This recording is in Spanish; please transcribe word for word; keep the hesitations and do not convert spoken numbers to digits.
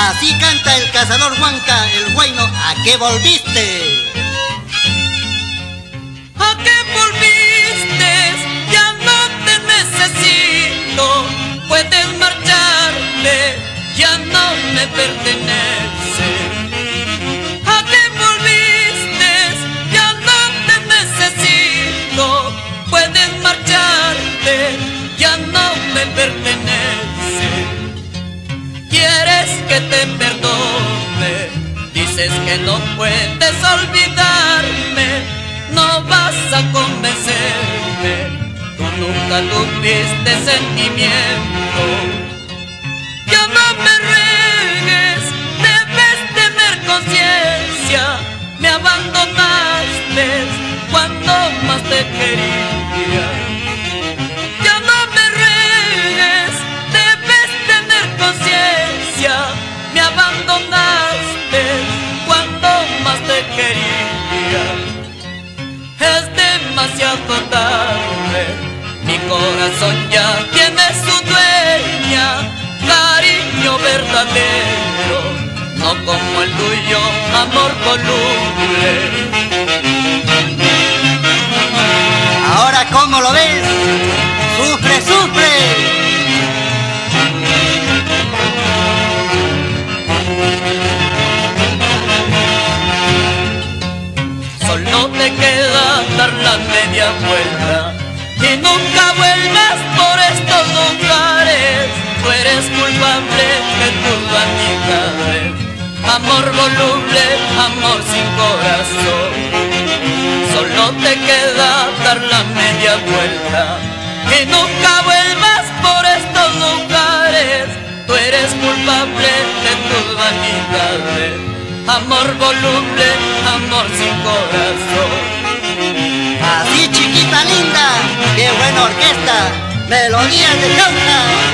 Así canta el cazador Huanca, el huayno. ¿A qué volviste? ¿A qué volviste? Ya no te necesito. Puedes marcharte, ya no me perteneces. ¿A qué volviste? Ya no te necesito. Puedes marcharte, ya no me perteneces. ¿Quieres que te perdone? Dices que no puedes olvidarme. No vas a convencerme. Tú nunca tuviste sentimiento. Ya no me ruegues, debes tener conciencia. Me abandonaste cuando más te quería. Ya no me ruegues, debes tener conciencia. Me abandonaste cuando más te quería. Es demasiado tarde, mi corazón ya tiene su dueña. Cariño verdadero, no como el tuyo, amor voluble. Ahora, ¿cómo lo ves? ¡Sufre, sufre! Solo te queda dar la media vuelta y nunca vuelvas por estos lugares. Tú eres culpable de tus vanidades. Amor voluble, amor sin corazón. Solo te queda dar la media vuelta y nunca vuelvas por estos lugares. Tú eres culpable de tus vanidades. Amor voluble, amor sin corazón. Así, chiquita linda, qué buena orquesta, melodías de Cauca.